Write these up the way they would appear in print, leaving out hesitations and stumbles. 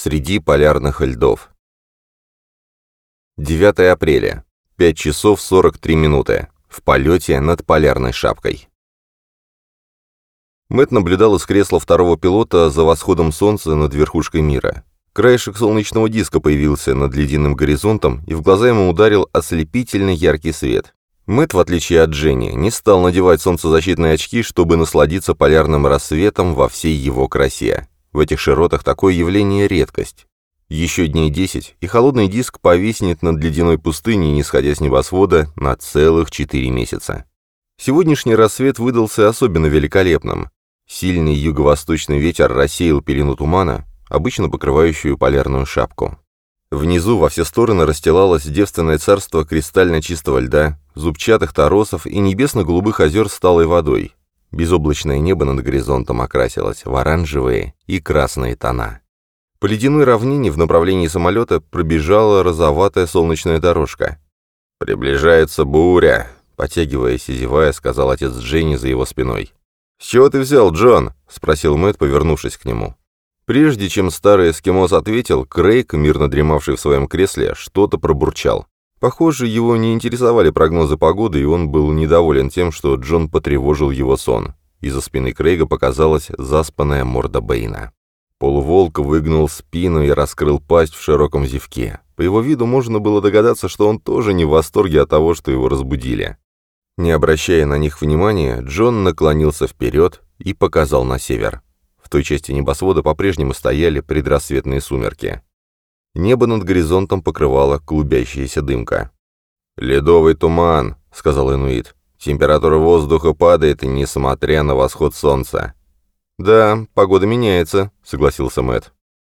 среди полярных льдов. 9 апреля. 5 часов 43 минуты. В полете над полярной шапкой. Мэтт наблюдал из кресла второго пилота за восходом солнца над верхушкой мира. Краешек солнечного диска появился над ледяным горизонтом, и в глаза ему ударил ослепительно яркий свет. Мэтт, в отличие от Дженни, не стал надевать солнцезащитные очки, чтобы насладиться полярным рассветом во всей его красе. В этих широтах такое явление — редкость. Еще дней 10, и холодный диск повиснет над ледяной пустыней, не сходя с небосвода, на целых 4 месяца. Сегодняшний рассвет выдался особенно великолепным. Сильный юго-восточный ветер рассеял пелену тумана, обычно покрывающую полярную шапку. Внизу во все стороны расстилалось девственное царство кристально чистого льда, зубчатых торосов и небесно-голубых озер с талой водой. Безоблачное небо над горизонтом окрасилось в оранжевые и красные тона. По ледяной равнине в направлении самолета пробежала розоватая солнечная дорожка. «Приближается буря», — потягиваясь и зевая, сказал отец Дженни за его спиной. «С чего ты взял, Джон?» — спросил Мэтт, повернувшись к нему. Прежде чем старый эскимос ответил, Крейг, мирно дремавший в своем кресле, что-то пробурчал. Похоже, его не интересовали прогнозы погоды, и он был недоволен тем, что Джон потревожил его сон. Из-за спины Крейга показалась заспанная морда Бэйна. Полуволк выгнул спину и раскрыл пасть в широком зевке. По его виду можно было догадаться, что он тоже не в восторге от того, что его разбудили. Не обращая на них внимания, Джон наклонился вперед и показал на север. В той части небосвода по-прежнему стояли предрассветные сумерки. Небо над горизонтом покрывала клубящаяся дымка. «Ледовый туман», — сказал инуит. «Температура воздуха падает, несмотря на восход солнца». «Да, погода меняется», — согласился Мэтт.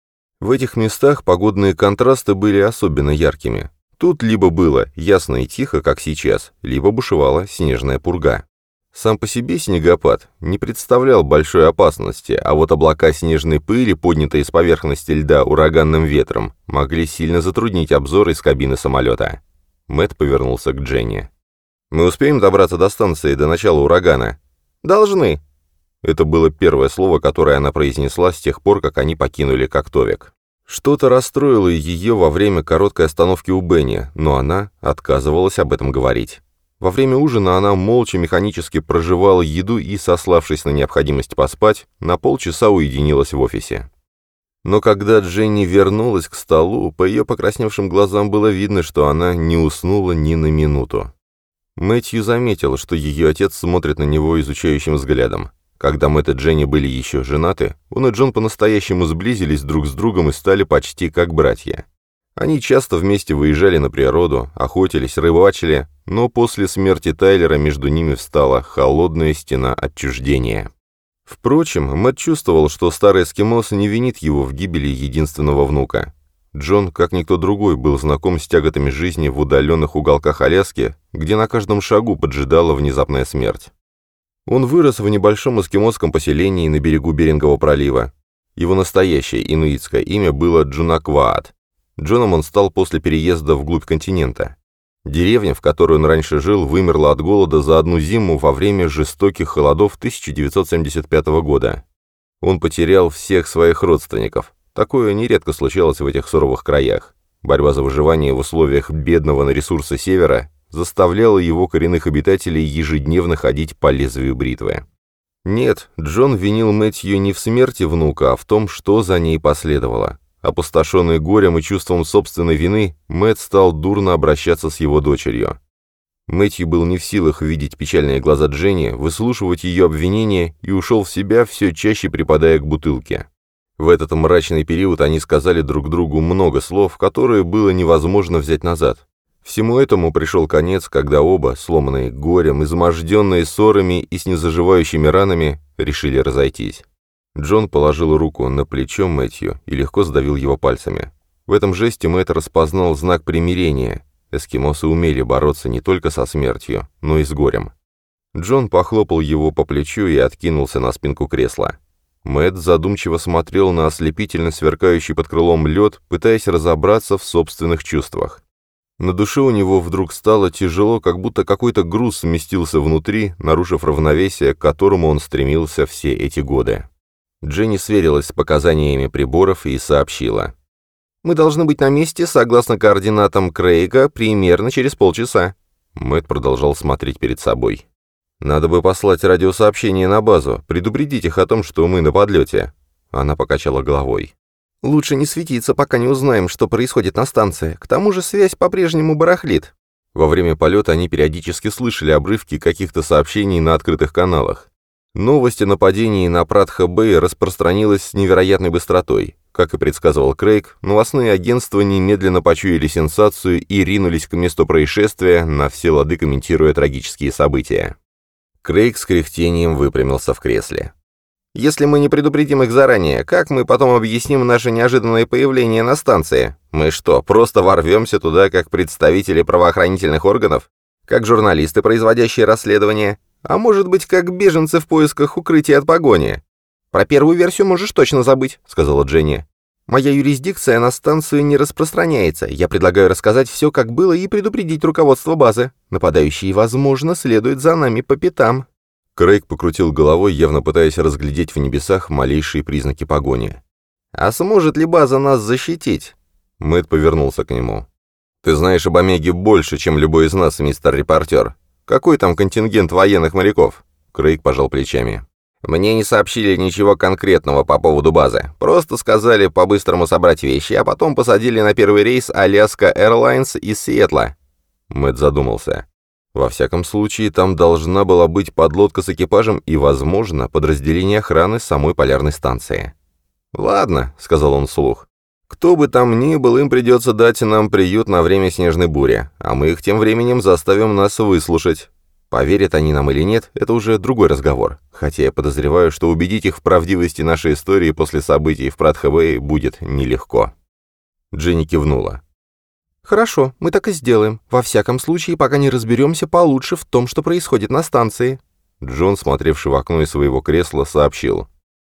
В этих местах погодные контрасты были особенно яркими. Тут либо было ясно и тихо, как сейчас, либо бушевала снежная пурга. Сам по себе снегопад не представлял большой опасности, а вот облака снежной пыли, поднятые с поверхности льда ураганным ветром, могли сильно затруднить обзор из кабины самолета. Мэтт повернулся к Дженни. «Мы успеем добраться до станции до начала урагана?» «Должны». Это было первое слово, которое она произнесла с тех пор, как они покинули Коктовик. Что-то расстроило ее во время короткой остановки у Бенни, но она отказывалась об этом говорить. Во время ужина она молча механически прожевала еду и, сославшись на необходимость поспать, на полчаса уединилась в офисе. Но когда Дженни вернулась к столу, по ее покрасневшим глазам было видно, что она не уснула ни на минуту. Мэтью заметил, что ее отец смотрит на него изучающим взглядом. Когда Мэтт и Дженни были еще женаты, он и Джон по-настоящему сблизились друг с другом и стали почти как братья. Они часто вместе выезжали на природу, охотились, рыбачили, но после смерти Тайлера между ними встала холодная стена отчуждения. Впрочем, Мэтт чувствовал, что старый эскимос не винит его в гибели единственного внука. Джон, как никто другой, был знаком с тяготами жизни в удаленных уголках Аляски, где на каждом шагу поджидала внезапная смерть. Он вырос в небольшом эскимосском поселении на берегу Берингового пролива. Его настоящее инуитское имя было Джунакваат. Джоном он стал после переезда вглубь континента. Деревня, в которой он раньше жил, вымерла от голода за одну зиму во время жестоких холодов 1975 года. Он потерял всех своих родственников. Такое нередко случалось в этих суровых краях. Борьба за выживание в условиях бедного на ресурсы севера заставляла его коренных обитателей ежедневно ходить по лезвию бритвы. Нет, Джон винил Мэтью не в смерти внука, а в том, что за ней последовало. Опустошенный горем и чувством собственной вины, Мэтт стал дурно обращаться с его дочерью. Мэтью был не в силах видеть печальные глаза Дженни, выслушивать ее обвинения и ушел в себя, все чаще припадая к бутылке. В этот мрачный период они сказали друг другу много слов, которые было невозможно взять назад. Всему этому пришел конец, когда оба, сломанные горем, изможденные ссорами и с незаживающими ранами, решили разойтись. Джон положил руку на плечо Мэтью и легко сдавил его пальцами. В этом жесте Мэтт распознал знак примирения. Эскимосы умели бороться не только со смертью, но и с горем. Джон похлопал его по плечу и откинулся на спинку кресла. Мэтт задумчиво смотрел на ослепительно сверкающий под крылом лед, пытаясь разобраться в собственных чувствах. На душе у него вдруг стало тяжело, как будто какой-то груз сместился внутри, нарушив равновесие, к которому он стремился все эти годы. Дженни сверилась с показаниями приборов и сообщила. Мы должны быть на месте, согласно координатам Крейга, примерно через полчаса». Мэтт продолжал смотреть перед собой. «Надо бы послать радиосообщение на базу, предупредить их о том, что мы на подлете». Она покачала головой. «Лучше не светиться, пока не узнаем, что происходит на станции. К тому же связь по-прежнему барахлит». Во время полета они периодически слышали обрывки каких-то сообщений на открытых каналах. Новость о нападении на Пратха-Бэй распространилась с невероятной быстротой. Как и предсказывал Крейг, новостные агентства немедленно почуяли сенсацию и ринулись к месту происшествия, на все лады комментируя трагические события. Крейг с кряхтением выпрямился в кресле. «Если мы не предупредим их заранее, как мы потом объясним наше неожиданное появление на станции? Мы что, просто ворвемся туда как представители правоохранительных органов? Как журналисты, производящие расследование? А может быть, как беженцы в поисках укрытия от погони?» «Про первую версию можешь точно забыть», — сказала Дженни. «Моя юрисдикция на станцию не распространяется. Я предлагаю рассказать все, как было, и предупредить руководство базы. Нападающие, возможно, следуют за нами по пятам». Крейг покрутил головой, явно пытаясь разглядеть в небесах малейшие признаки погони. «А сможет ли база нас защитить?» Мэтт повернулся к нему. «Ты знаешь об Омеге больше, чем любой из нас, мистер репортер. Какой там контингент военных моряков?» Крейг пожал плечами. «Мне не сообщили ничего конкретного по поводу базы. Просто сказали по-быстрому собрать вещи, а потом посадили на первый рейс Alaska Airlines из Сиэтла». Мэтт задумался. Во всяком случае, там должна была быть подлодка с экипажем и, возможно, подразделение охраны самой полярной станции. «Ладно», — сказал он вслух. «Кто бы там ни был, им придется дать нам приют на время снежной бури, а мы их тем временем заставим нас выслушать. Поверят они нам или нет, это уже другой разговор, хотя я подозреваю, что убедить их в правдивости нашей истории после событий в Пратха-Бэй будет нелегко». Дженни кивнула. «Хорошо, мы так и сделаем. Во всяком случае, пока не разберемся получше в том, что происходит на станции». Джон, смотревший в окно из своего кресла, сообщил.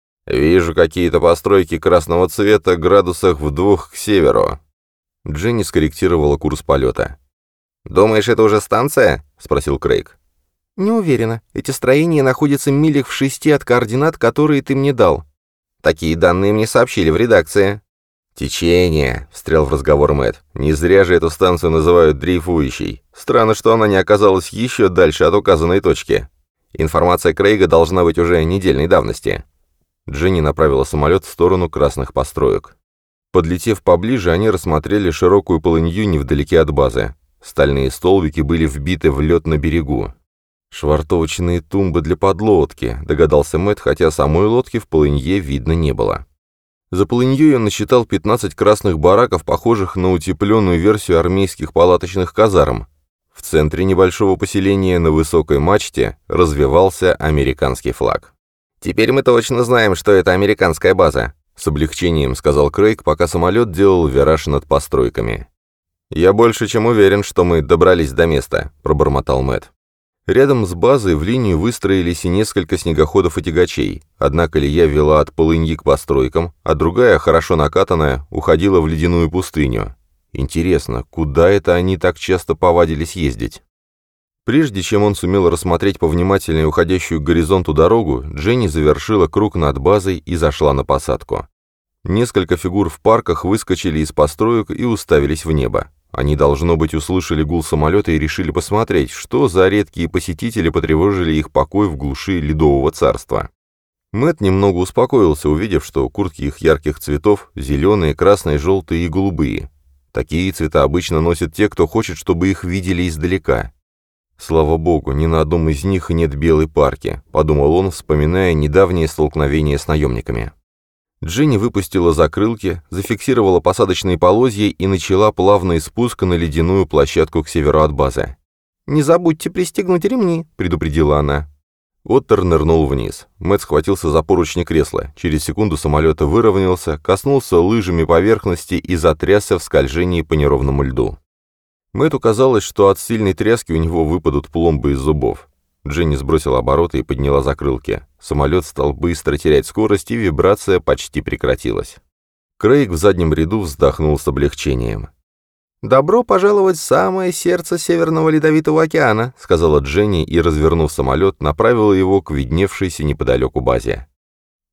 «Вижу какие-то постройки красного цвета градусах в 2 к северу». Дженни скорректировала курс полета. «Думаешь, это уже станция?» — спросил Крейг. «Не уверена. Эти строения находятся милях в 6 от координат, которые ты мне дал». «Такие данные мне сообщили в редакции». «Течение», — встрял в разговор Мэтт. «Не зря же эту станцию называют дрейфующей. Странно, что она не оказалась еще дальше от указанной точки. Информация Крейга должна быть уже недельной давности». Дженни направила самолет в сторону красных построек. Подлетев поближе, они рассмотрели широкую полынью невдалеке от базы. Стальные столбики были вбиты в лед на берегу. «Швартовочные тумбы для подлодки», — догадался Мэтт, хотя самой лодки в полынье видно не было. За полыньей он насчитал 15 красных бараков, похожих на утепленную версию армейских палаточных казарм. В центре небольшого поселения на высокой мачте развевался американский флаг. «Теперь мы точно знаем, что это американская база», — с облегчением сказал Крейг, пока самолет делал вираж над постройками. «Я больше чем уверен, что мы добрались до места», — пробормотал Мэтт. Рядом с базой в линию выстроились и несколько снегоходов и тягачей. Одна колея вела от полыньи к постройкам, а другая, хорошо накатанная, уходила в ледяную пустыню. Интересно, куда это они так часто повадились ездить? Прежде чем он сумел рассмотреть повнимательнее уходящую к горизонту дорогу, Дженни завершила круг над базой и зашла на посадку. Несколько фигур в парках выскочили из построек и уставились в небо. Они, должно быть, услышали гул самолета и решили посмотреть, что за редкие посетители потревожили их покой в глуши Ледового царства. Мэтт немного успокоился, увидев, что куртки их ярких цветов – зеленые, красные, желтые и голубые. Такие цвета обычно носят те, кто хочет, чтобы их видели издалека. «Слава богу, ни на одном из них нет белой парки», – подумал он, вспоминая недавнее столкновение с наемниками. Дженни выпустила закрылки, зафиксировала посадочные полозья и начала плавный спуск на ледяную площадку к северу от базы. «Не забудьте пристегнуть ремни», — предупредила она. Оттер нырнул вниз. Мэтт схватился за поручни кресла. Через секунду самолет выровнялся, коснулся лыжами поверхности и затрясся в скольжении по неровному льду. Мэтту казалось, что от сильной тряски у него выпадут пломбы из зубов. Дженни сбросила обороты и подняла закрылки. Самолет стал быстро терять скорость, и вибрация почти прекратилась. Крейг в заднем ряду вздохнул с облегчением. «Добро пожаловать в самое сердце Северного Ледовитого океана», — сказала Дженни и, развернув самолет, направила его к видневшейся неподалеку базе.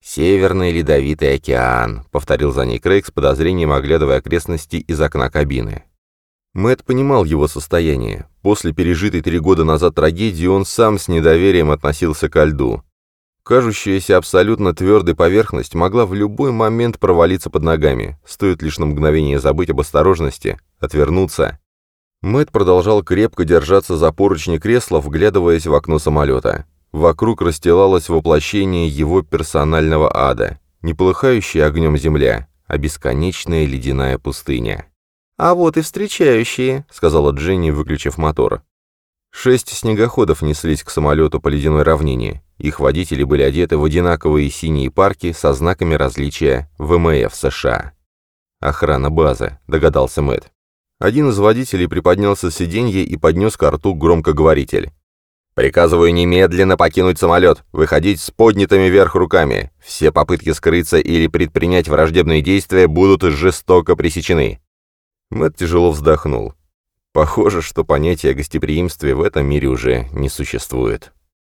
«Северный ледовитый океан», — повторил за ней Крейг с подозрением, оглядывая окрестности из окна кабины. Мэтт понимал его состояние. После пережитой 3 года назад трагедии он сам с недоверием относился ко льду. Кажущаяся абсолютно твердой поверхность могла в любой момент провалиться под ногами, стоит лишь на мгновение забыть об осторожности, отвернуться. Мэтт продолжал крепко держаться за поручни кресла, вглядываясь в окно самолета. Вокруг расстилалось воплощение его персонального ада, не полыхающая огнем земля, а бесконечная ледяная пустыня. «А вот и встречающие», — сказала Дженни, выключив мотор. 6 снегоходов неслись к самолету по ледяной равнине. Их водители были одеты в одинаковые синие парки со знаками различия ВМФ США. «Охрана базы», — догадался Мэтт. Один из водителей приподнялся с сиденья и поднес ко рту громкоговоритель. «Приказываю немедленно покинуть самолет, выходить с поднятыми вверх руками. Все попытки скрыться или предпринять враждебные действия будут жестоко пресечены». Мэтт тяжело вздохнул. Похоже, что понятия о гостеприимстве в этом мире уже не существует.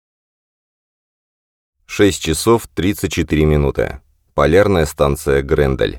6 часов 34 минуты. Полярная станция Грендель.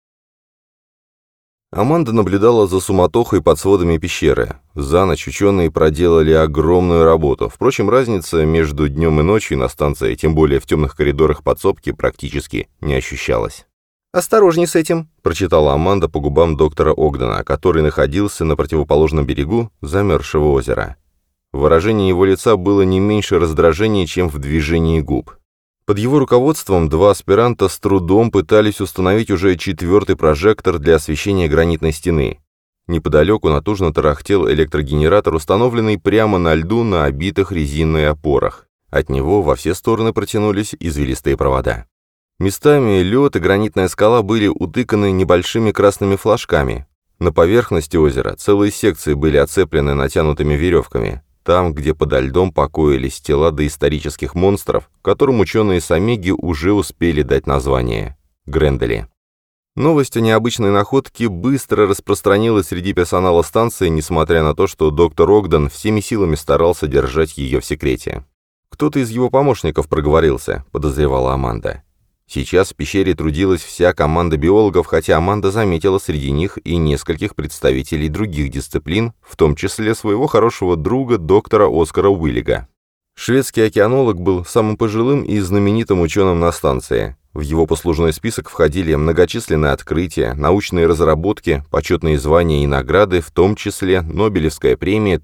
Аманда наблюдала за суматохой под сводами пещеры. За ночь ученые проделали огромную работу. Впрочем, разница между днем и ночью на станции, тем более в темных коридорах подсобки, практически не ощущалась. «Осторожней с этим», — прочитала Аманда по губам доктора Огдена, который находился на противоположном берегу замерзшего озера. Выражение его лица было не меньше раздражения, чем в движении губ. Под его руководством 2 аспиранта с трудом пытались установить уже 4-й прожектор для освещения гранитной стены. Неподалеку натужно тарахтел электрогенератор, установленный прямо на льду на обитых резиной опорах. От него во все стороны протянулись извилистые провода. Местами лед и гранитная скала были утыканы небольшими красными флажками. На поверхности озера целые секции были оцеплены натянутыми веревками. Там, где подо льдом покоились тела доисторических монстров, которым ученые с Омеги уже успели дать название – Грендели. Новость о необычной находке быстро распространилась среди персонала станции, несмотря на то, что доктор Огден всеми силами старался держать ее в секрете. «Кто-то из его помощников проговорился», – подозревала Аманда. Сейчас в пещере трудилась вся команда биологов, хотя Аманда заметила среди них и нескольких представителей других дисциплин, в том числе своего хорошего друга доктора Оскара Уиллига. Шведский океанолог был самым пожилым и знаменитым ученым на станции. В его послужной список входили многочисленные открытия, научные разработки, почетные звания и награды, в том числе Нобелевская премия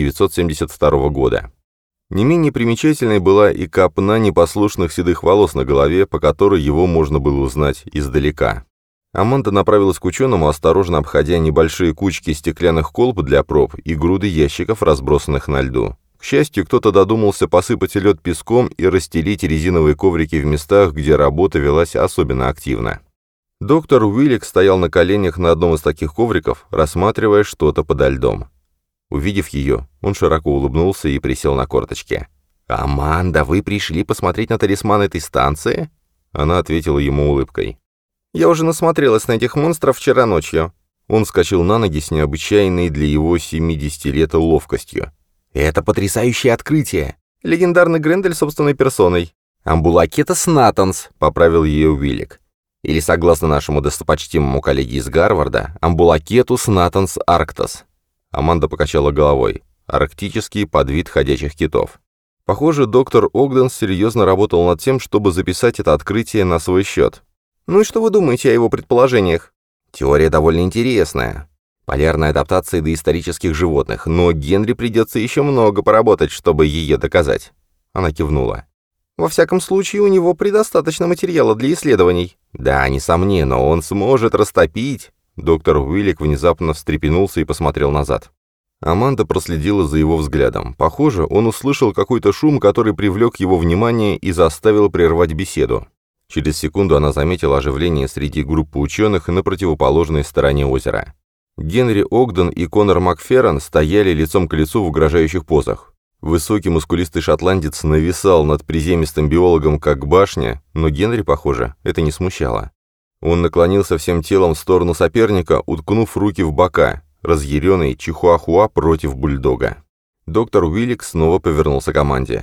1972 года. Не менее примечательной была и копна непослушных седых волос на голове, по которой его можно было узнать издалека. Аманда направилась к ученому, осторожно обходя небольшие кучки стеклянных колб для проб и груды ящиков, разбросанных на льду. К счастью, кто-то додумался посыпать лед песком и расстелить резиновые коврики в местах, где работа велась особенно активно. Доктор Уиллик стоял на коленях на одном из таких ковриков, рассматривая что-то подо льдом. Увидев ее, он широко улыбнулся и присел на корточки. «Аманда, вы пришли посмотреть на талисман этой станции?» Она ответила ему улыбкой. «Я уже насмотрелась на этих монстров вчера ночью». Он вскочил на ноги с необычайной для его 70 лет ловкостью. «Это потрясающее открытие!» «Легендарный Грендель собственной персоной». «Амбулакетас натанс», — поправил ее Уиллик. Или, согласно нашему достопочтимому коллеге из Гарварда, Амбулакетус натанс арктас. Аманда покачала головой. Арктический подвид ходячих китов. Похоже, доктор Огден серьезно работал над тем, чтобы записать это открытие на свой счет. «Ну и что вы думаете о его предположениях?» «Теория довольно интересная. Полярная адаптация доисторических животных, но Генри придется еще много поработать, чтобы ее доказать». Она кивнула. «Во всяком случае, у него предостаточно материала для исследований». «Да, несомненно, он сможет растопить». Доктор Уиллик внезапно встрепенулся и посмотрел назад. Аманда проследила за его взглядом. Похоже, он услышал какой-то шум, который привлек его внимание и заставил прервать беседу. Через секунду она заметила оживление среди группы ученых на противоположной стороне озера. Генри Огден и Конор Макферрон стояли лицом к лицу в угрожающих позах. Высокий мускулистый шотландец нависал над приземистым биологом как башня, но Генри, похоже, это не смущало. Он наклонился всем телом в сторону соперника, уткнув руки в бока, разъяренный чихуахуа против бульдога. Доктор Уиллик снова повернулся к команде.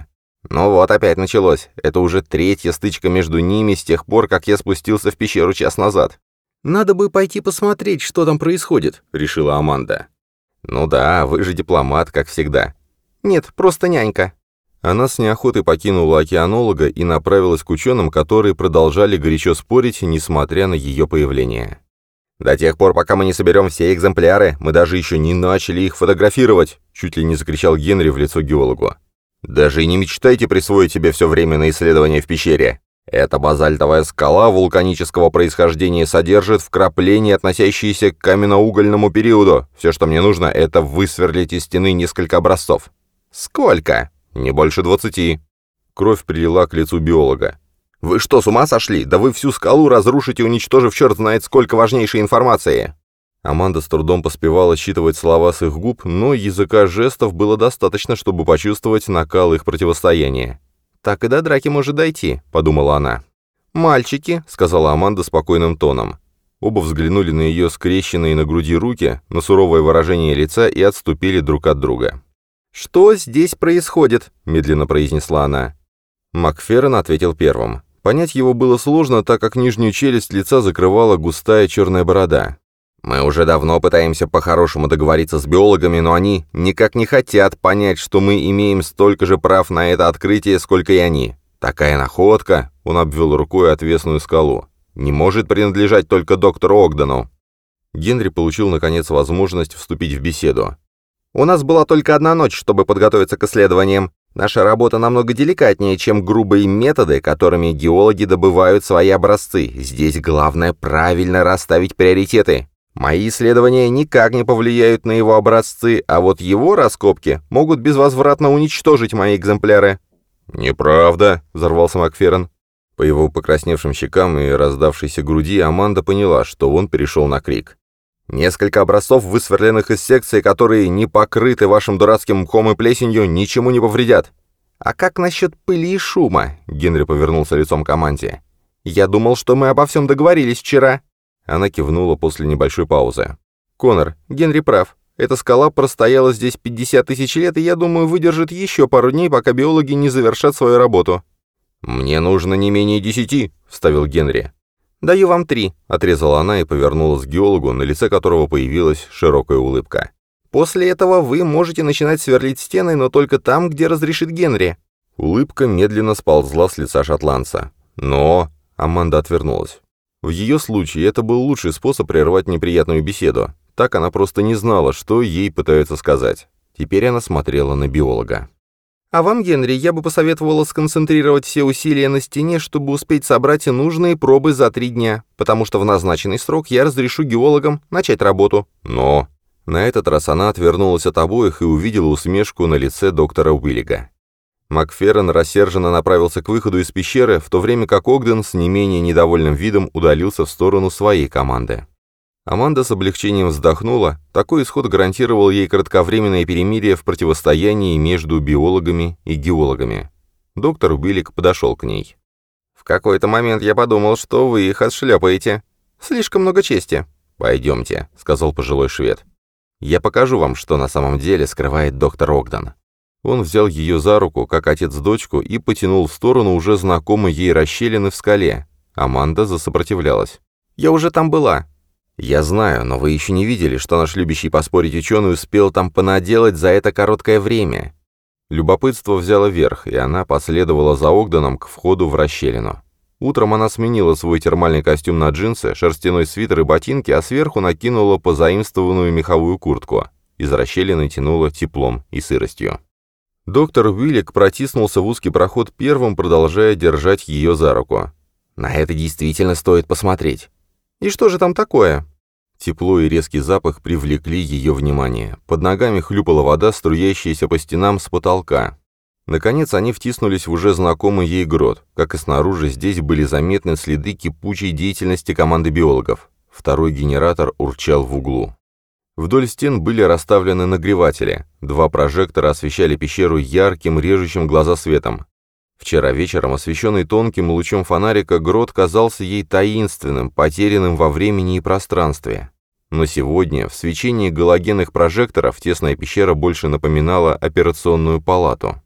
Ну вот, опять началось. Это уже третья стычка между ними с тех пор, как я спустился в пещеру час назад. «Надо бы пойти посмотреть, что там происходит», — решила Аманда. «Ну да, вы же дипломат, как всегда». «Нет, просто нянька». Она с неохотой покинула океанолога и направилась к ученым, которые продолжали горячо спорить, несмотря на ее появление. «До тех пор, пока мы не соберем все экземпляры, мы даже еще не начали их фотографировать», чуть ли не закричал Генри в лицо геологу. «Даже и не мечтайте присвоить себе все время на исследование в пещере. Эта базальтовая скала вулканического происхождения содержит вкрапления, относящиеся к каменноугольному периоду. Все, что мне нужно, это высверлить из стены несколько образцов». «Сколько?» «Не больше 20». Кровь прилила к лицу биолога. «Вы что, с ума сошли? Да вы всю скалу разрушите, уничтожив черт знает сколько важнейшей информации!» Аманда с трудом поспевала считывать слова с их губ, но языка жестов было достаточно, чтобы почувствовать накал их противостояния. «Так и до драки может дойти», — подумала она. «Мальчики», — сказала Аманда спокойным тоном. Оба взглянули на ее скрещенные на груди руки, на суровое выражение лица и отступили друг от друга. «Что здесь происходит?» — медленно произнесла она. Макферрон ответил первым. Понять его было сложно, так как нижнюю челюсть лица закрывала густая черная борода. «Мы уже давно пытаемся по-хорошему договориться с биологами, но они никак не хотят понять, что мы имеем столько же прав на это открытие, сколько и они. Такая находка», — он обвел рукой отвесную скалу, «не может принадлежать только доктору Огдену». Генри получил, наконец, возможность вступить в беседу. «У нас была только одна ночь, чтобы подготовиться к исследованиям. Наша работа намного деликатнее, чем грубые методы, которыми геологи добывают свои образцы. Здесь главное правильно расставить приоритеты. Мои исследования никак не повлияют на его образцы, а вот его раскопки могут безвозвратно уничтожить мои экземпляры». «Неправда», — взорвался Макферрон. По его покрасневшим щекам и раздавшейся груди Аманда поняла, что он перешел на крик. «Несколько образцов, высверленных из секции, которые не покрыты вашим дурацким мхом и плесенью, ничему не повредят». «А как насчет пыли и шума?» — Генри повернулся лицом к Аманде. «Я думал, что мы обо всем договорились вчера». Она кивнула после небольшой паузы. «Конор, Генри прав. Эта скала простояла здесь 50 тысяч лет, и, я думаю, выдержит еще пару дней, пока биологи не завершат свою работу». «Мне нужно не менее 10», — вставил Генри. «Даю вам 3», — отрезала она и повернулась к геологу, на лице которого появилась широкая улыбка. «После этого вы можете начинать сверлить стены, но только там, где разрешит Генри». Улыбка медленно сползла с лица шотландца. «Но...» — Аманда отвернулась. В ее случае это был лучший способ прервать неприятную беседу. Так она просто не знала, что ей пытаются сказать. Теперь она смотрела на биолога. «А вам, Генри, я бы посоветовала сконцентрировать все усилия на стене, чтобы успеть собрать нужные пробы за 3 дня, потому что в назначенный срок я разрешу геологам начать работу». «Но...» На этот раз она отвернулась от обоих и увидела усмешку на лице доктора Уиллига. Макферрон рассерженно направился к выходу из пещеры, в то время как Огден с не менее недовольным видом удалился в сторону своей команды. Аманда с облегчением вздохнула, такой исход гарантировал ей кратковременное перемирие в противостоянии между биологами и геологами. Доктор Уиллиг подошел к ней. «В какой-то момент я подумал, что вы их отшлепаете. Слишком много чести». «Пойдемте», — сказал пожилой швед. «Я покажу вам, что на самом деле скрывает доктор Огден». Он взял ее за руку, как отец дочку, и потянул в сторону уже знакомой ей расщелины в скале. Аманда засопротивлялась. «Я уже там была». «Я знаю, но вы еще не видели, что наш любящий поспорить ученый успел там понаделать за это короткое время». Любопытство взяло верх, и она последовала за Огденом к входу в расщелину. Утром она сменила свой термальный костюм на джинсы, шерстяной свитер и ботинки, а сверху накинула позаимствованную меховую куртку. Из расщелины тянуло теплом и сыростью. Доктор Уиллиг протиснулся в узкий проход первым, продолжая держать ее за руку. «На это действительно стоит посмотреть». «И что же там такое?» Тепло и резкий запах привлекли ее внимание. Под ногами хлюпала вода, струящаяся по стенам с потолка. Наконец они втиснулись в уже знакомый ей грот. Как и снаружи, здесь были заметны следы кипучей деятельности команды биологов. Второй генератор урчал в углу. Вдоль стен были расставлены нагреватели. 2 прожектора освещали пещеру ярким, режущим глаза светом. Вчера вечером, освещенный тонким лучом фонарика, грот казался ей таинственным, потерянным во времени и пространстве. Но сегодня, в свечении галогенных прожекторов, тесная пещера больше напоминала операционную палату.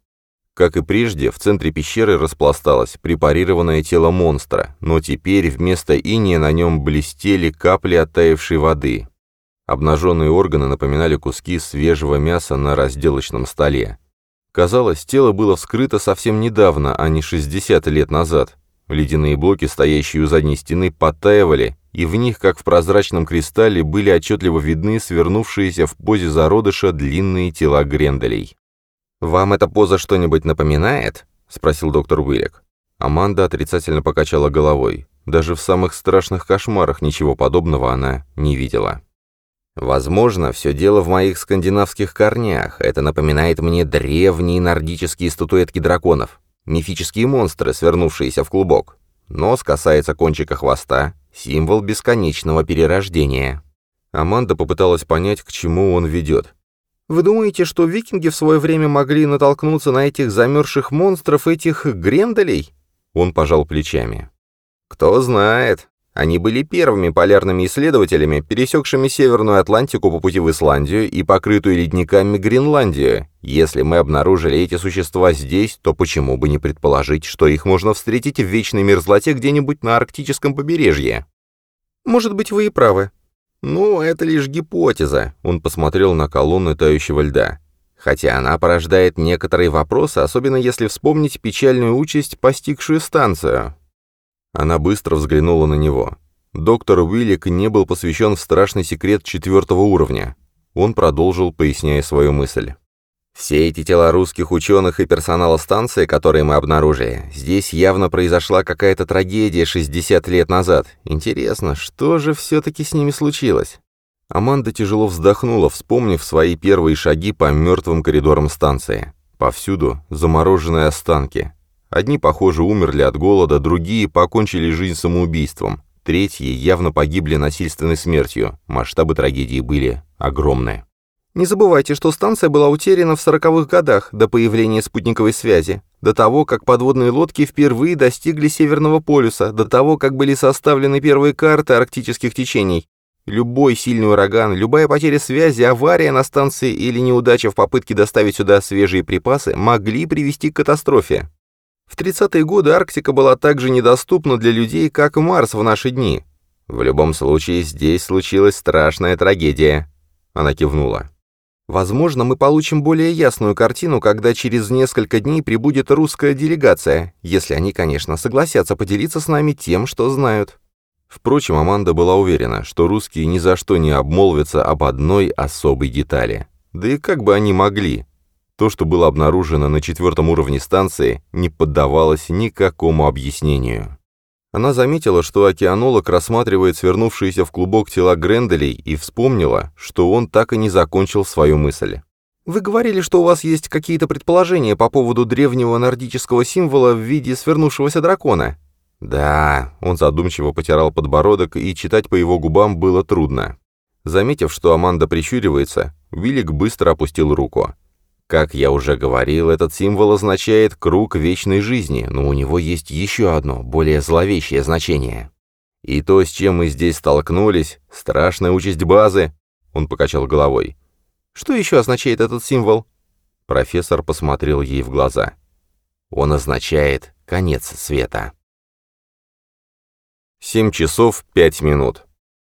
Как и прежде, в центре пещеры распласталось препарированное тело монстра, но теперь вместо иния на нем блестели капли оттаившей воды. Обнаженные органы напоминали куски свежего мяса на разделочном столе. Казалось, тело было вскрыто совсем недавно, а не 60 лет назад. Ледяные блоки, стоящие у задней стены, подтаивали, и в них, как в прозрачном кристалле, были отчетливо видны свернувшиеся в позе зародыша длинные тела гренделей. «Вам эта поза что-нибудь напоминает?» — спросил доктор Уиллик. Аманда отрицательно покачала головой. Даже в самых страшных кошмарах ничего подобного она не видела. «Возможно, все дело в моих скандинавских корнях. Это напоминает мне древние нордические статуэтки драконов. Мифические монстры, свернувшиеся в клубок. Нос касается кончика хвоста, символ бесконечного перерождения». Аманда попыталась понять, к чему он ведет. «Вы думаете, что викинги в свое время могли натолкнуться на этих замерзших монстров, этих гренделей?» Он пожал плечами. «Кто знает. Они были первыми полярными исследователями, пересекшими Северную Атлантику по пути в Исландию и покрытую ледниками Гренландию. Если мы обнаружили эти существа здесь, то почему бы не предположить, что их можно встретить в вечной мерзлоте где-нибудь на арктическом побережье?» «Может быть, вы и правы». «Ну, это лишь гипотеза», — он посмотрел на колонны тающего льда. «Хотя она порождает некоторые вопросы, особенно если вспомнить печальную участь, постигшую станцию». Она быстро взглянула на него. Доктор Уиллик не был посвящен в страшный секрет 4-го уровня. Он продолжил, поясняя свою мысль. «Все эти тела русских ученых и персонала станции, которые мы обнаружили, здесь явно произошла какая-то трагедия 60 лет назад. Интересно, что же все-таки с ними случилось?» Аманда тяжело вздохнула, вспомнив свои первые шаги по мертвым коридорам станции. Повсюду замороженные останки. Одни, похоже, умерли от голода, другие покончили жизнь самоубийством, третьи явно погибли насильственной смертью. Масштабы трагедии были огромны. «Не забывайте, что станция была утеряна в 40-х годах, до появления спутниковой связи, до того, как подводные лодки впервые достигли Северного полюса, до того, как были составлены первые карты арктических течений. Любой сильный ураган, любая потеря связи, авария на станции или неудача в попытке доставить сюда свежие припасы могли привести к катастрофе. В 30-е годы Арктика была так же недоступна для людей, как Марс в наши дни. В любом случае, здесь случилась страшная трагедия». Она кивнула. «Возможно, мы получим более ясную картину, когда через несколько дней прибудет русская делегация, если они, конечно, согласятся поделиться с нами тем, что знают». Впрочем, Аманда была уверена, что русские ни за что не обмолвятся об одной особой детали. Да и как бы они могли? То, что было обнаружено на 4-м уровне станции, не поддавалось никакому объяснению. Она заметила, что океанолог рассматривает свернувшиеся в клубок тела гренделей и вспомнила, что он так и не закончил свою мысль. «Вы говорили, что у вас есть какие-то предположения по поводу древнего нордического символа в виде свернувшегося дракона?» «Да», — он задумчиво потирал подбородок, и читать по его губам было трудно. Заметив, что Аманда прищуривается, Уиллик быстро опустил руку. «Как я уже говорил, этот символ означает круг вечной жизни, но у него есть еще одно, более зловещее значение. И то, с чем мы здесь столкнулись, страшная участь базы», — он покачал головой. «Что еще означает этот символ?» Профессор посмотрел ей в глаза. «Он означает конец света». 7 часов 5 минут.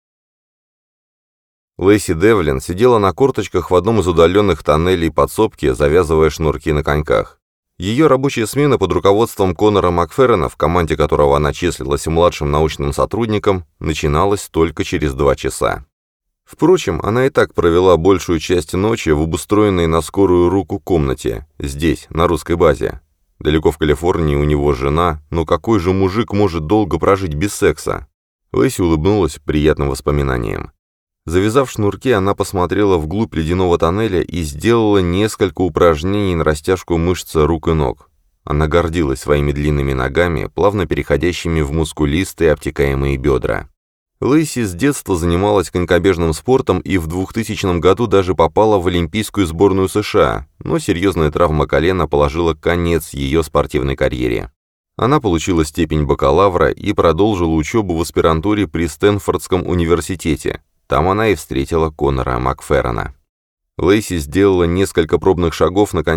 Лэйси Девлин сидела на корточках в одном из удаленных тоннелей подсобки, завязывая шнурки на коньках. Ее рабочая смена под руководством Конора Макферрена, в команде которого она числилась младшим научным сотрудником, начиналась только через 2 часа. Впрочем, она и так провела большую часть ночи в обустроенной на скорую руку комнате, здесь, на русской базе. Далеко в Калифорнии у него жена, но какой же мужик может долго прожить без секса? Лэйси улыбнулась приятным воспоминаниям. Завязав шнурки, она посмотрела вглубь ледяного тоннеля и сделала несколько упражнений на растяжку мышц рук и ног. Она гордилась своими длинными ногами, плавно переходящими в мускулистые обтекаемые бедра. Лэйси с детства занималась конькобежным спортом и в 2000 году даже попала в Олимпийскую сборную США, но серьезная травма колена положила конец ее спортивной карьере. Она получила степень бакалавра и продолжила учебу в аспирантуре при Стэнфордском университете. Там она и встретила Конора Макферрена. Лэйси сделала несколько пробных шагов на коньках,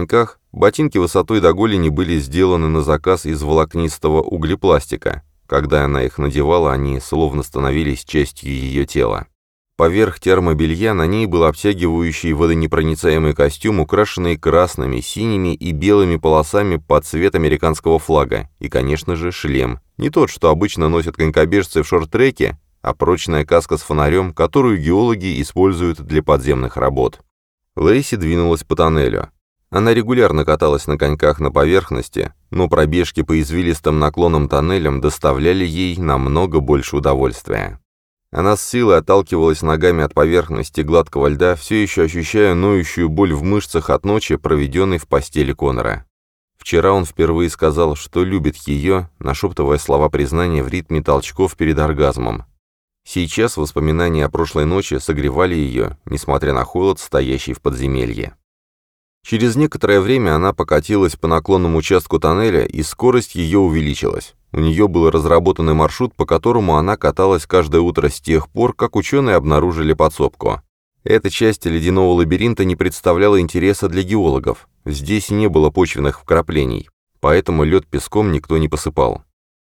Ботинки высотой до голени были сделаны на заказ из волокнистого углепластика. Когда она их надевала, они словно становились частью ее тела. Поверх термобелья на ней был обтягивающий водонепроницаемый костюм, украшенный красными, синими и белыми полосами под цвет американского флага, и, конечно же, шлем. Не тот, что обычно носят конькобежцы в шорт-треке, а прочная каска с фонарем, которую геологи используют для подземных работ. Лейси двинулась по тоннелю. Она регулярно каталась на коньках на поверхности, но пробежки по извилистым наклонным тоннелям доставляли ей намного больше удовольствия. Она с силой отталкивалась ногами от поверхности гладкого льда, все еще ощущая ноющую боль в мышцах от ночи, проведенной в постели Коннора. Вчера он впервые сказал, что любит ее, нашептывая слова признания в ритме толчков перед оргазмом. Сейчас воспоминания о прошлой ночи согревали ее, несмотря на холод, стоящий в подземелье. Через некоторое время она покатилась по наклонному участку тоннеля, и скорость ее увеличилась. У нее был разработанный маршрут, по которому она каталась каждое утро с тех пор, как ученые обнаружили подсобку. Эта часть ледяного лабиринта не представляла интереса для геологов. Здесь не было почвенных вкраплений, поэтому лед песком никто не посыпал.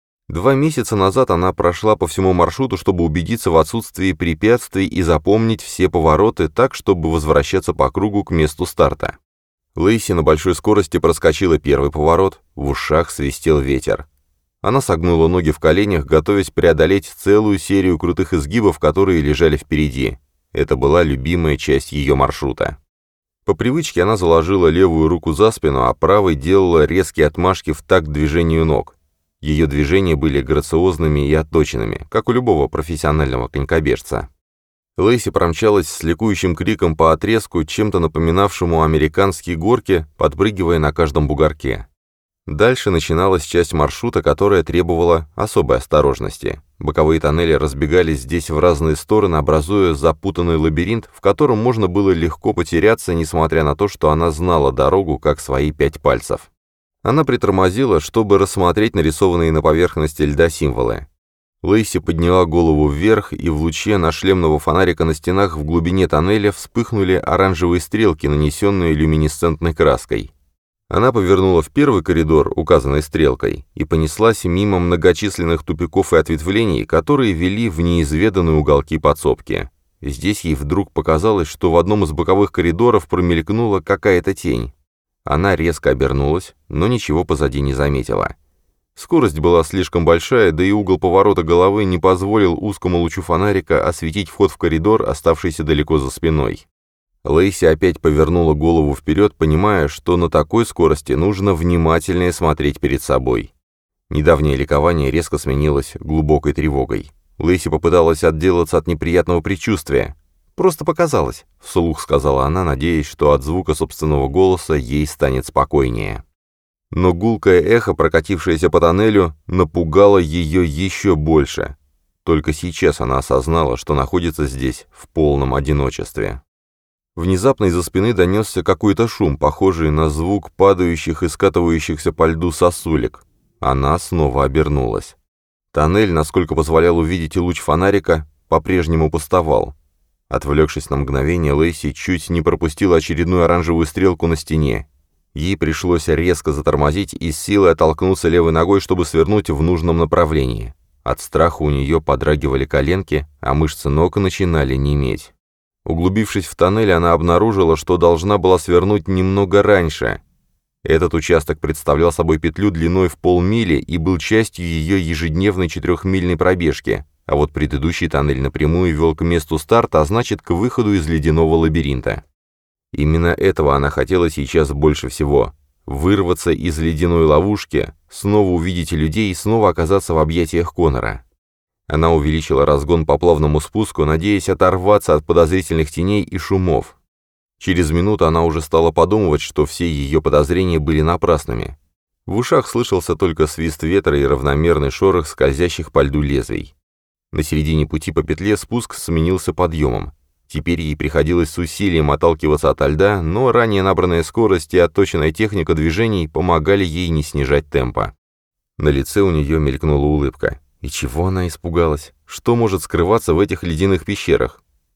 2 месяца назад она прошла по всему маршруту, чтобы убедиться в отсутствии препятствий и запомнить все повороты так, чтобы возвращаться по кругу к месту старта. Лейси на большой скорости проскочила первый поворот, в ушах свистел ветер. Она согнула ноги в коленях, готовясь преодолеть целую серию крутых изгибов, которые лежали впереди. Это была любимая часть ее маршрута. По привычке она заложила левую руку за спину, а правой делала резкие отмашки в такт движению ног. Ее движения были грациозными и отточенными, как у любого профессионального конькобежца. Лейси промчалась с ликующим криком по отрезку, чем-то напоминавшему американские горки, подпрыгивая на каждом бугорке. Дальше начиналась часть маршрута, которая требовала особой осторожности. Боковые тоннели разбегались здесь в разные стороны, образуя запутанный лабиринт, в котором можно было легко потеряться, несмотря на то, что она знала дорогу как свои 5 пальцев. Она притормозила, чтобы рассмотреть нарисованные на поверхности льда символы. Лейси подняла голову вверх, и в луче нашлемного фонарика на стенах в глубине тоннеля вспыхнули оранжевые стрелки, нанесенные люминесцентной краской. Она повернула в первый коридор, указанный стрелкой, и понеслась мимо многочисленных тупиков и ответвлений, которые вели в неизведанные уголки подсобки. Здесь ей вдруг показалось, что в одном из боковых коридоров промелькнула какая-то тень. Она резко обернулась, но ничего позади не заметила. Скорость была слишком большая, да и угол поворота головы не позволил узкому лучу фонарика осветить вход в коридор, оставшийся далеко за спиной. Лейси опять повернула голову вперед, понимая, что на такой скорости нужно внимательнее смотреть перед собой. Недавнее ликование резко сменилось глубокой тревогой. Лейси попыталась отделаться от неприятного предчувствия. «Просто показалось», — вслух сказала она, надеясь, что от звука собственного голоса ей станет спокойнее. Но гулкое эхо, прокатившееся по тоннелю, напугало ее еще больше. Только сейчас она осознала, что находится здесь в полном одиночестве. Внезапно из-за спины донесся какой-то шум, похожий на звук падающих и скатывающихся по льду сосулек. Она снова обернулась. Тоннель, насколько позволял увидеть и луч фонарика, по-прежнему пустовал. Отвлекшись на мгновение, Лейси чуть не пропустила очередную оранжевую стрелку на стене. Ей пришлось резко затормозить и с силой оттолкнуться левой ногой, чтобы свернуть в нужном направлении. От страха у нее подрагивали коленки, а мышцы ног начинали неметь. Углубившись в тоннель, она обнаружила, что должна была свернуть немного раньше. Этот участок представлял собой петлю длиной в полмили и был частью ее ежедневной 4-мильной пробежки, а вот предыдущий тоннель напрямую вел к месту старта, а значит, к выходу из ледяного лабиринта. Именно этого она хотела сейчас больше всего — вырваться из ледяной ловушки, снова увидеть людей и снова оказаться в объятиях Коннора. Она увеличила разгон по плавному спуску, надеясь оторваться от подозрительных теней и шумов. Через минуту она уже стала подумывать, что все ее подозрения были напрасными. В ушах слышался только свист ветра и равномерный шорох скользящих по льду лезвий. На середине пути по петле спуск сменился подъемом. Теперь ей приходилось с усилием отталкиваться от льда, но ранее набранная скорость и отточенная техника движений помогали ей не снижать темпа. На лице у нее мелькнула улыбка. И чего она испугалась? Что может скрываться в этих ледяных пещерах?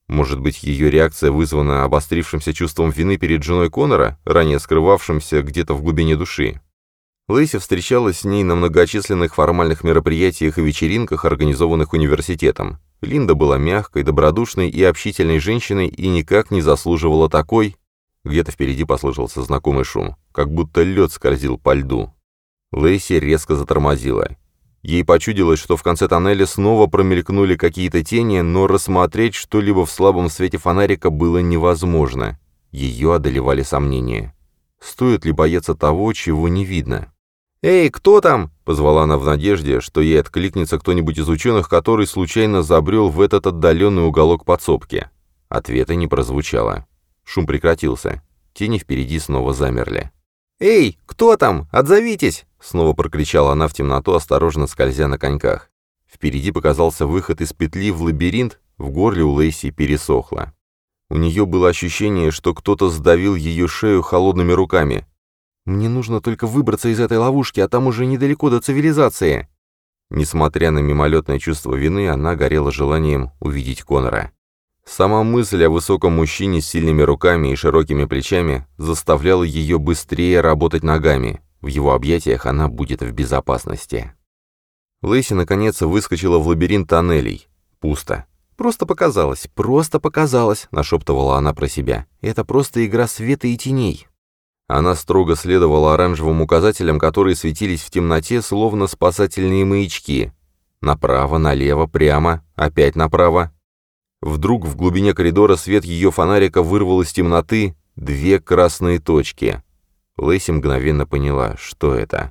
Может быть, ее реакция вызвана обострившимся чувством вины перед женой Коннора, ранее скрывавшимся где-то в глубине души. Лэйси встречалась с ней на многочисленных формальных мероприятиях и вечеринках, организованных университетом. Линда была мягкой, добродушной и общительной женщиной и никак не заслуживала такой... Где-то впереди послышался знакомый шум, как будто лед скользил по льду. Лэйси резко затормозила. Ей почудилось, что в конце тоннеля снова промелькнули какие-то тени, но рассмотреть что-либо в слабом свете фонарика было невозможно. Ее одолевали сомнения. Стоит ли бояться того, чего не видно? «Эй, кто там?» — позвала она в надежде, что ей откликнется кто-нибудь из ученых, который случайно забрел в этот отдаленный уголок подсобки. Ответа не прозвучало. Шум прекратился. Тени впереди снова замерли. «Эй, кто там? Отзовитесь!» — снова прокричала она в темноту, осторожно скользя на коньках. Впереди показался выход из петли в лабиринт, в горле у Лэйси пересохло. У нее было ощущение, что кто-то сдавил ее шею холодными руками. «Мне нужно только выбраться из этой ловушки, а там уже недалеко до цивилизации». Несмотря на мимолетное чувство вины, она горела желанием увидеть Коннора. Сама мысль о высоком мужчине с сильными руками и широкими плечами заставляла ее быстрее работать ногами. В его объятиях она будет в безопасности. Лэйси наконец выскочила в лабиринт тоннелей. Пусто. «Просто показалось, — нашептывала она про себя. — Это просто игра света и теней». Она строго следовала оранжевым указателям, которые светились в темноте, словно спасательные маячки. Направо, налево, прямо, опять направо. Вдруг в глубине коридора свет ее фонарика вырвал из темноты 2 красные точки. Лэйси мгновенно поняла, что это.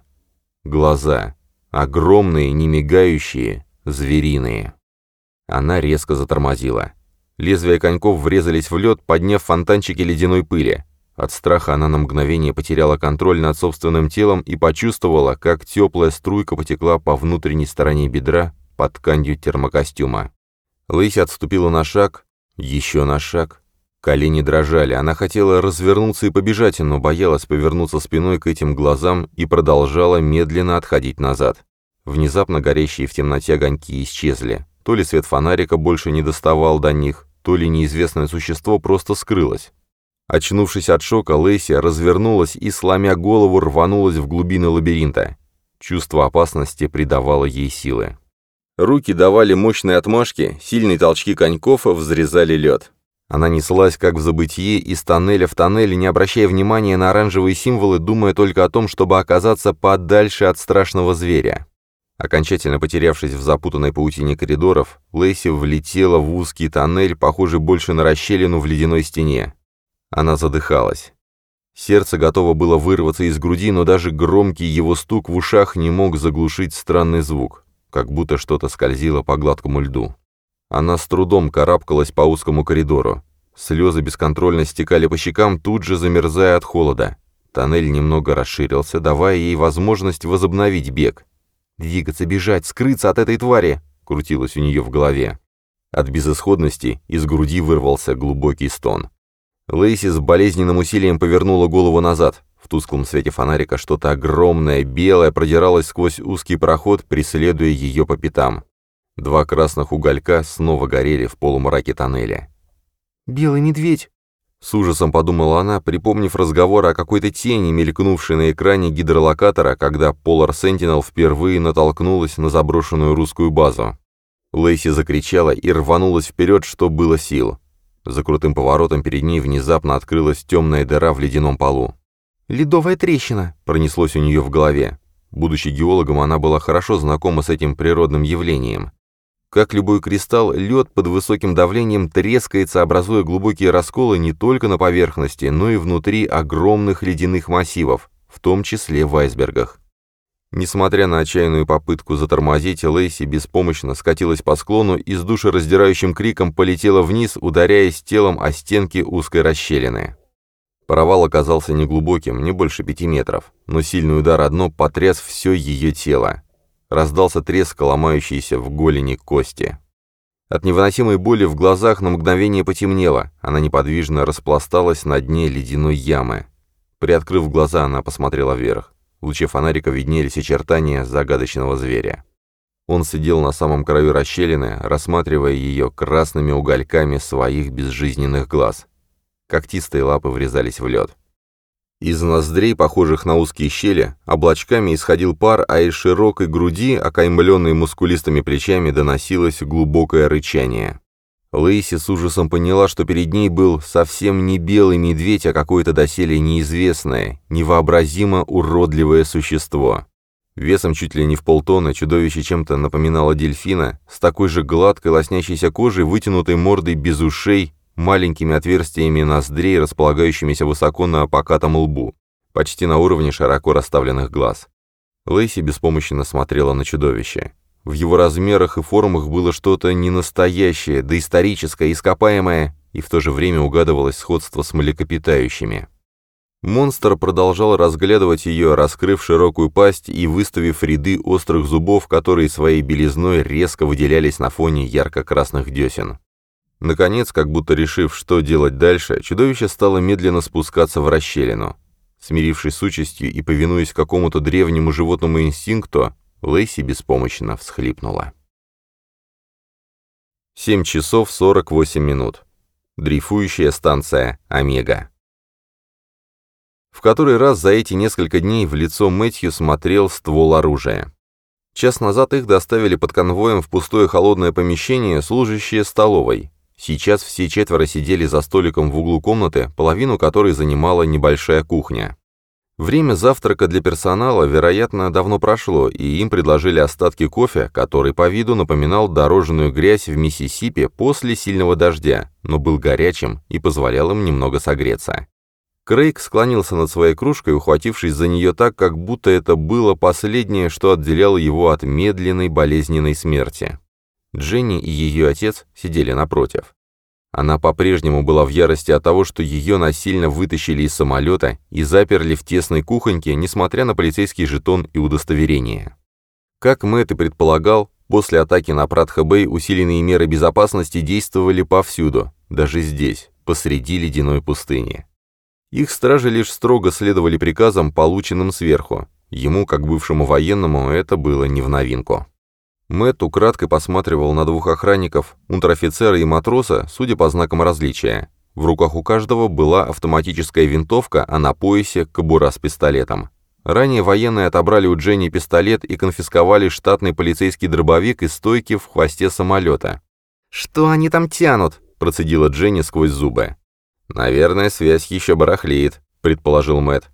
Глаза. Огромные, не мигающие, звериные. Она резко затормозила. Лезвия коньков врезались в лед, подняв фонтанчики ледяной пыли. От страха она на мгновение потеряла контроль над собственным телом и почувствовала, как теплая струйка потекла по внутренней стороне бедра под тканью термокостюма. Лэйси отступила на шаг, еще на шаг. Колени дрожали, она хотела развернуться и побежать, но боялась повернуться спиной к этим глазам и продолжала медленно отходить назад. Внезапно горящие в темноте огоньки исчезли. То ли свет фонарика больше не доставал до них, то ли неизвестное существо просто скрылось. Очнувшись от шока, Лэйси развернулась и, сломя голову, рванулась в глубины лабиринта. Чувство опасности придавало ей силы. Руки давали мощные отмашки, сильные толчки коньков взрезали лед. Она неслась, как в забытье, из тоннеля в тоннель, не обращая внимания на оранжевые символы, думая только о том, чтобы оказаться подальше от страшного зверя. Окончательно потерявшись в запутанной паутине коридоров, Лэйси влетела в узкий тоннель, похожий больше на расщелину в ледяной стене. Она задыхалась. Сердце готово было вырваться из груди, но даже громкий его стук в ушах не мог заглушить странный звук, как будто что-то скользило по гладкому льду. Она с трудом карабкалась по узкому коридору. Слезы бесконтрольно стекали по щекам, тут же замерзая от холода. Тоннель немного расширился, давая ей возможность возобновить бег. «Двигаться, бежать, скрыться от этой твари!» — крутилось у нее в голове. От безысходности из груди вырвался глубокий стон. Лэйси с болезненным усилием повернула голову назад. В тусклом свете фонарика что-то огромное, белое продиралось сквозь узкий проход, преследуя ее по пятам. 2 красных уголька снова горели в полумраке тоннеля. «Белый медведь!» С ужасом подумала она, припомнив разговор о какой-то тени, мелькнувшей на экране гидролокатора, когда Polar Sentinel впервые натолкнулась на заброшенную русскую базу. Лэйси закричала и рванулась вперед, что было сил. За крутым поворотом перед ней внезапно открылась темная дыра в ледяном полу. «Ледовая трещина!» — пронеслось у нее в голове. Будучи геологом, она была хорошо знакома с этим природным явлением. Как любой кристалл, лед под высоким давлением трескается, образуя глубокие расколы не только на поверхности, но и внутри огромных ледяных массивов, в том числе в айсбергах. Несмотря на отчаянную попытку затормозить, Лэйси беспомощно скатилась по склону и с душераздирающим криком полетела вниз, ударяясь телом о стенки узкой расщелины. Провал оказался неглубоким, не больше 5 метров, но сильный удар о дно потряс все ее тело. Раздался треск, ломающийся в голени кости. От невыносимой боли в глазах на мгновение потемнело, она неподвижно распласталась на дне ледяной ямы. Приоткрыв глаза, она посмотрела вверх. В луче фонарика виднелись очертания загадочного зверя. Он сидел на самом краю расщелины, рассматривая ее красными угольками своих безжизненных глаз. Когтистые лапы врезались в лед. Из ноздрей, похожих на узкие щели, облачками исходил пар, а из широкой груди, окаймленной мускулистыми плечами, доносилось глубокое рычание. Лэйси с ужасом поняла, что перед ней был совсем не белый медведь, а какое-то доселе неизвестное, невообразимо уродливое существо. Весом чуть ли не в полтонны чудовище чем-то напоминало дельфина, с такой же гладкой лоснящейся кожей, вытянутой мордой без ушей, маленькими отверстиями ноздрей, располагающимися высоко на покатом лбу, почти на уровне широко расставленных глаз. Лэйси беспомощно смотрела на чудовище. В его размерах и формах было что-то ненастоящее, доисторическое, ископаемое, и в то же время угадывалось сходство с млекопитающими. Монстр продолжал разглядывать ее, раскрыв широкую пасть и выставив ряды острых зубов, которые своей белизной резко выделялись на фоне ярко-красных десен. Наконец, как будто решив, что делать дальше, чудовище стало медленно спускаться в расщелину. Смирившись с участью и повинуясь какому-то древнему животному инстинкту, Лэйси беспомощно всхлипнула. 7 часов 48 минут. Дрейфующая станция «Омега». В который раз за эти несколько дней в лицо Мэтью смотрел ствол оружия. Час назад их доставили под конвоем в пустое холодное помещение, служащее столовой. Сейчас все четверо сидели за столиком в углу комнаты, половину которой занимала небольшая кухня. Время завтрака для персонала, вероятно, давно прошло, и им предложили остатки кофе, который по виду напоминал дорожную грязь в Миссисипи после сильного дождя, но был горячим и позволял им немного согреться. Крейг склонился над своей кружкой, ухватившись за нее так, как будто это было последнее, что отделяло его от медленной болезненной смерти. Дженни и ее отец сидели напротив. Она по-прежнему была в ярости от того, что ее насильно вытащили из самолета и заперли в тесной кухоньке, несмотря на полицейский жетон и удостоверение. Как Мэтт и предполагал, после атаки на Пратха-Бэй усиленные меры безопасности действовали повсюду, даже здесь, посреди ледяной пустыни. Их стражи лишь строго следовали приказам, полученным сверху. Ему, как бывшему военному, это было не в новинку. Мэтт украдкой посматривал на двух охранников, унтер-офицера и матроса, судя по знакам различия. В руках у каждого была автоматическая винтовка, а на поясе кобура с пистолетом. Ранее военные отобрали у Дженни пистолет и конфисковали штатный полицейский дробовик из стойки в хвосте самолета. «Что они там тянут?» – процедила Дженни сквозь зубы. «Наверное, связь еще барахлит», — предположил Мэтт.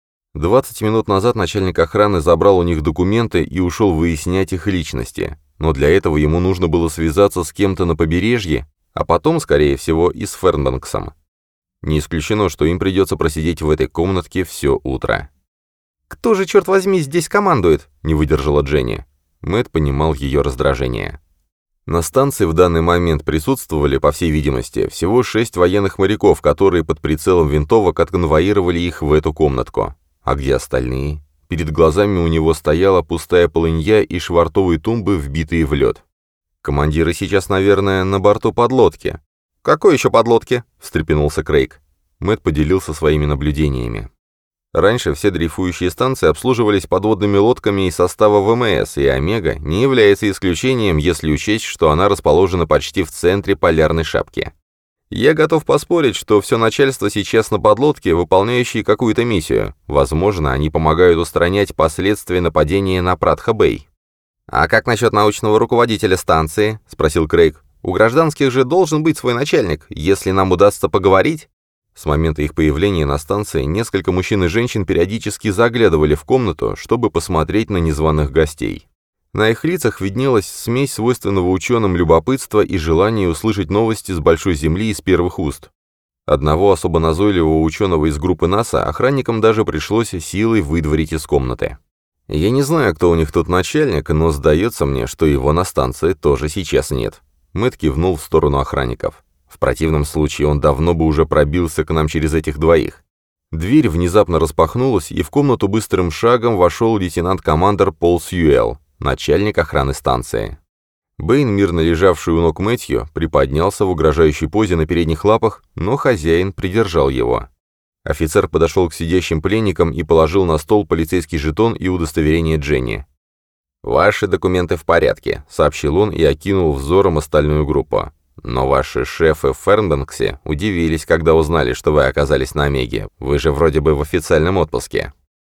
20 минут назад начальник охраны забрал у них документы и ушел выяснять их личности, но для этого ему нужно было связаться с кем-то на побережье, а потом, скорее всего, и с Фернбанксом. Не исключено, что им придется просидеть в этой комнатке все утро. «Кто же, черт возьми, здесь командует?» — не выдержала Дженни. Мэтт понимал ее раздражение. На станции в данный момент присутствовали, по всей видимости, всего 6 военных моряков, которые под прицелом винтовок отконвоировали их в эту комнатку. А где остальные? Перед глазами у него стояла пустая полынья и швартовые тумбы, вбитые в лед. Командиры сейчас, наверное, на борту подлодки. «Какой еще подлодки?» — встрепенулся Крейг. Мэтт поделился своими наблюдениями. Раньше все дрейфующие станции обслуживались подводными лодками из состава ВМС, и «Омега» не является исключением, если учесть, что она расположена почти в центре полярной шапки. Я готов поспорить, что все начальство сейчас на подлодке, выполняющей какую-то миссию. Возможно, они помогают устранять последствия нападения на Пратха-Бэй. «А как насчет научного руководителя станции?» — спросил Крейг. «У гражданских же должен быть свой начальник, если нам удастся поговорить». С момента их появления на станции несколько мужчин и женщин периодически заглядывали в комнату, чтобы посмотреть на незваных гостей. На их лицах виднелась смесь свойственного ученым любопытства и желания услышать новости с большой земли из первых уст. Одного особо назойливого ученого из группы НАСА охранникам даже пришлось силой выдворить из комнаты. Я не знаю, кто у них тут начальник, но сдается мне, что его на станции тоже сейчас нет. Мэтт кивнул в сторону охранников. В противном случае он давно бы уже пробился к нам через этих двоих. Дверь внезапно распахнулась, и в комнату быстрым шагом вошел лейтенант-командер Пол Сьюэлл, начальник охраны станции. Бэйн, мирно лежавший у ног Мэтью, приподнялся в угрожающей позе на передних лапах, но хозяин придержал его. Офицер подошел к сидящим пленникам и положил на стол полицейский жетон и удостоверение Дженни. «Ваши документы в порядке», — сообщил он и окинул взором остальную группу. «Но ваши шефы в Фернбанксе удивились, когда узнали, что вы оказались на Омеге. Вы же вроде бы в официальном отпуске».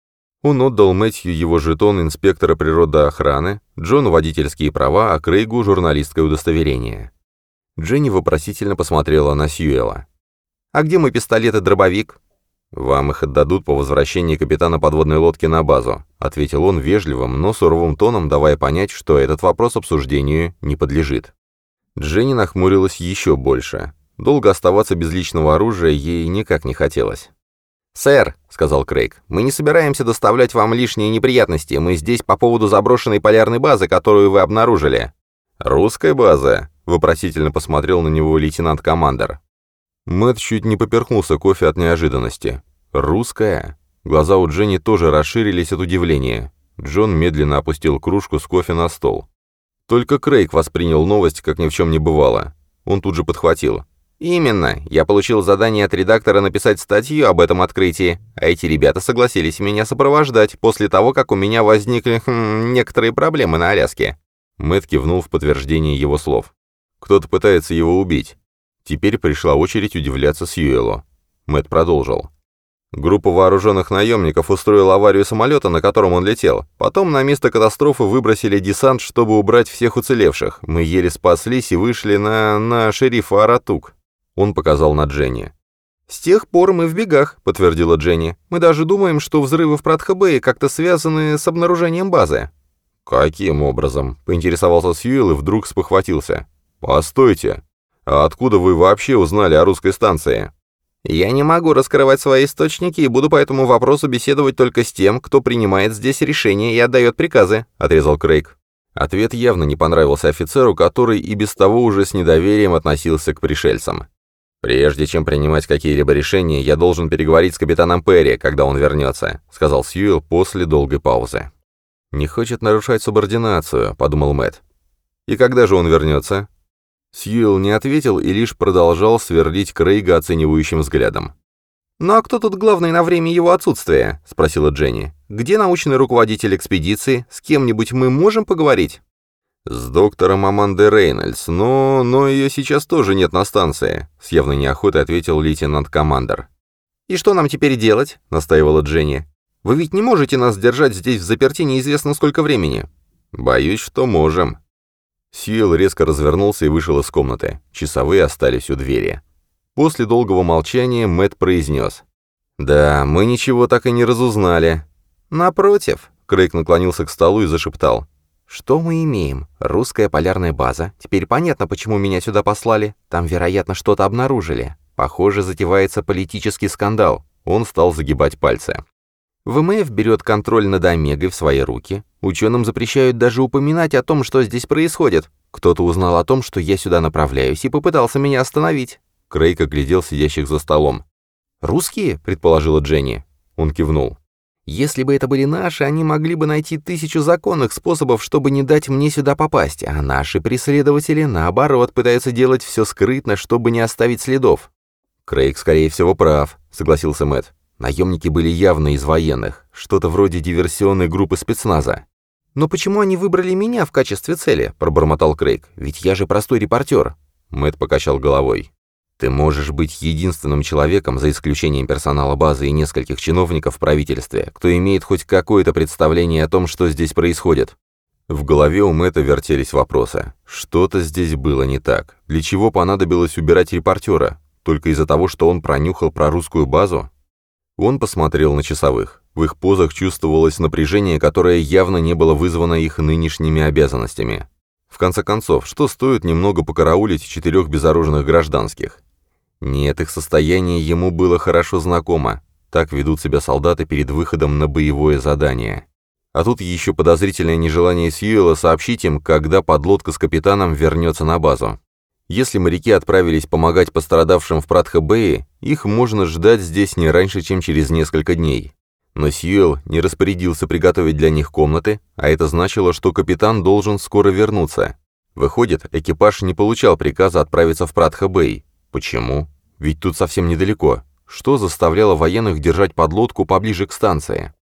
Он отдал Мэтью его жетон инспектора природоохраны, Джону водительские права, а Крейгу журналистское удостоверение. Дженни вопросительно посмотрела на Сьюэла. «А где мой пистолет и дробовик?» «Вам их отдадут по возвращении капитана подводной лодки на базу», ответил он вежливым, но суровым тоном, давая понять, что этот вопрос обсуждению не подлежит. Дженни нахмурилась еще больше. Долго оставаться без личного оружия ей никак не хотелось. «Сэр», — сказал Крейг, — «мы не собираемся доставлять вам лишние неприятности. Мы здесь по поводу заброшенной полярной базы, которую вы обнаружили». «Русская база?» — вопросительно посмотрел на него лейтенант-командер. Мэтт чуть не поперхнулся кофе от неожиданности. «Русская?» Глаза у Дженни тоже расширились от удивления. Джон медленно опустил кружку с кофе на стол. Только Крейг воспринял новость, как ни в чем не бывало. Он тут же подхватил. «Именно. Я получил задание от редактора написать статью об этом открытии, а эти ребята согласились меня сопровождать после того, как у меня возникли некоторые проблемы на Аляске». Мэтт кивнул в подтверждение его слов. «Кто-то пытается его убить». Теперь пришла очередь удивляться Сьюэлу. Мэтт продолжил. Группа вооруженных наемников устроила аварию самолета, на котором он летел. Потом на место катастрофы выбросили десант, чтобы убрать всех уцелевших. Мы еле спаслись и вышли на шерифа Аратук. Он показал на Дженни. «С тех пор мы в бегах», — подтвердила Дженни. «Мы даже думаем, что взрывы в Пратха-Бэе как-то связаны с обнаружением базы». «Каким образом?» — поинтересовался Сьюэлл и вдруг спохватился. «Постойте, а откуда вы вообще узнали о русской станции?» «Я не могу раскрывать свои источники и буду по этому вопросу беседовать только с тем, кто принимает здесь решения и отдает приказы», — отрезал Крейг. Ответ явно не понравился офицеру, который и без того уже с недоверием относился к пришельцам. «Прежде чем принимать какие-либо решения, я должен переговорить с капитаном Перри, когда он вернется», — сказал Сьюэлл после долгой паузы. «Не хочет нарушать субординацию», — подумал Мэтт. «И когда же он вернется?» Сьюэлл не ответил и лишь продолжал сверлить Крейга оценивающим взглядом. «Ну а кто тут главный на время его отсутствия?» — спросила Дженни. «Где научный руководитель экспедиции? С кем-нибудь мы можем поговорить?» «С доктором Амандой Рейнольдс, но ее сейчас тоже нет на станции», — с явной неохотой ответил лейтенант-командер. «И что нам теперь делать?» — настаивала Дженни. «Вы ведь не можете нас держать здесь в заперти неизвестно сколько времени». «Боюсь, что можем». Сьюэлл резко развернулся и вышел из комнаты. Часовые остались у двери. После долгого молчания Мэтт произнес. «Да, мы ничего так и не разузнали». «Напротив», — Крейг наклонился к столу и зашептал. «Что мы имеем? Русская полярная база. Теперь понятно, почему меня сюда послали. Там, вероятно, что-то обнаружили. Похоже, затевается политический скандал». Он стал загибать пальцы. ВМФ берет контроль над Омегой в свои руки. Ученым запрещают даже упоминать о том, что здесь происходит. Кто-то узнал о том, что я сюда направляюсь, и попытался меня остановить». Крейг оглядел сидящих за столом. «Русские?» — предположила Дженни. Он кивнул. «Если бы это были наши, они могли бы найти 1000 законных способов, чтобы не дать мне сюда попасть, а наши преследователи, наоборот, пытаются делать все скрытно, чтобы не оставить следов». «Крейг, скорее всего, прав», — согласился Мэтт. «Наемники были явно из военных, что-то вроде диверсионной группы спецназа». «Но почему они выбрали меня в качестве цели?» — пробормотал Крейг. «Ведь я же простой репортер». Мэтт покачал головой. «Ты можешь быть единственным человеком, за исключением персонала базы и нескольких чиновников в правительстве, кто имеет хоть какое-то представление о том, что здесь происходит». В голове у Мэтта вертелись вопросы. Что-то здесь было не так. Для чего понадобилось убирать репортера? Только из-за того, что он пронюхал про русскую базу? Он посмотрел на часовых. В их позах чувствовалось напряжение, которое явно не было вызвано их нынешними обязанностями. В конце концов, что стоит немного покараулить 4 безоружных гражданских? Нет, их состояние ему было хорошо знакомо. Так ведут себя солдаты перед выходом на боевое задание. А тут еще подозрительное нежелание Сьюэлла сообщить им, когда подлодка с капитаном вернется на базу. Если моряки отправились помогать пострадавшим в Пратха-Бэе, их можно ждать здесь не раньше, чем через несколько дней. Но Сьюэлл не распорядился приготовить для них комнаты, а это значило, что капитан должен скоро вернуться. Выходит, экипаж не получал приказа отправиться в Пратха-Бэй. Почему? Ведь тут совсем недалеко. Что заставляло военных держать подлодку поближе к станции?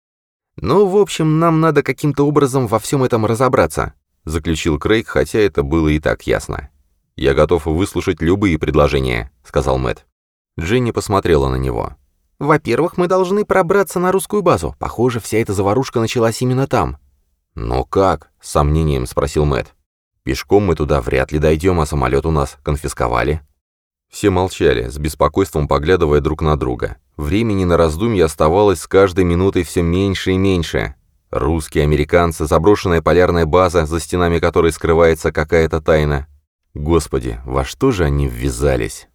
«Ну, в общем, нам надо каким-то образом во всем этом разобраться», заключил Крейг, хотя это было и так ясно. «Я готов выслушать любые предложения», — сказал Мэтт. Дженни посмотрела на него. «Во-первых, мы должны пробраться на русскую базу. Похоже, вся эта заварушка началась именно там». «Но как?» — с сомнением спросил Мэтт. «Пешком мы туда вряд ли дойдем, а самолет у нас конфисковали». Все молчали, с беспокойством поглядывая друг на друга. Времени на раздумье оставалось с каждой минутой все меньше и меньше. Русские, американцы, заброшенная полярная база, за стенами которой скрывается какая-то тайна. Господи, во что же они ввязались?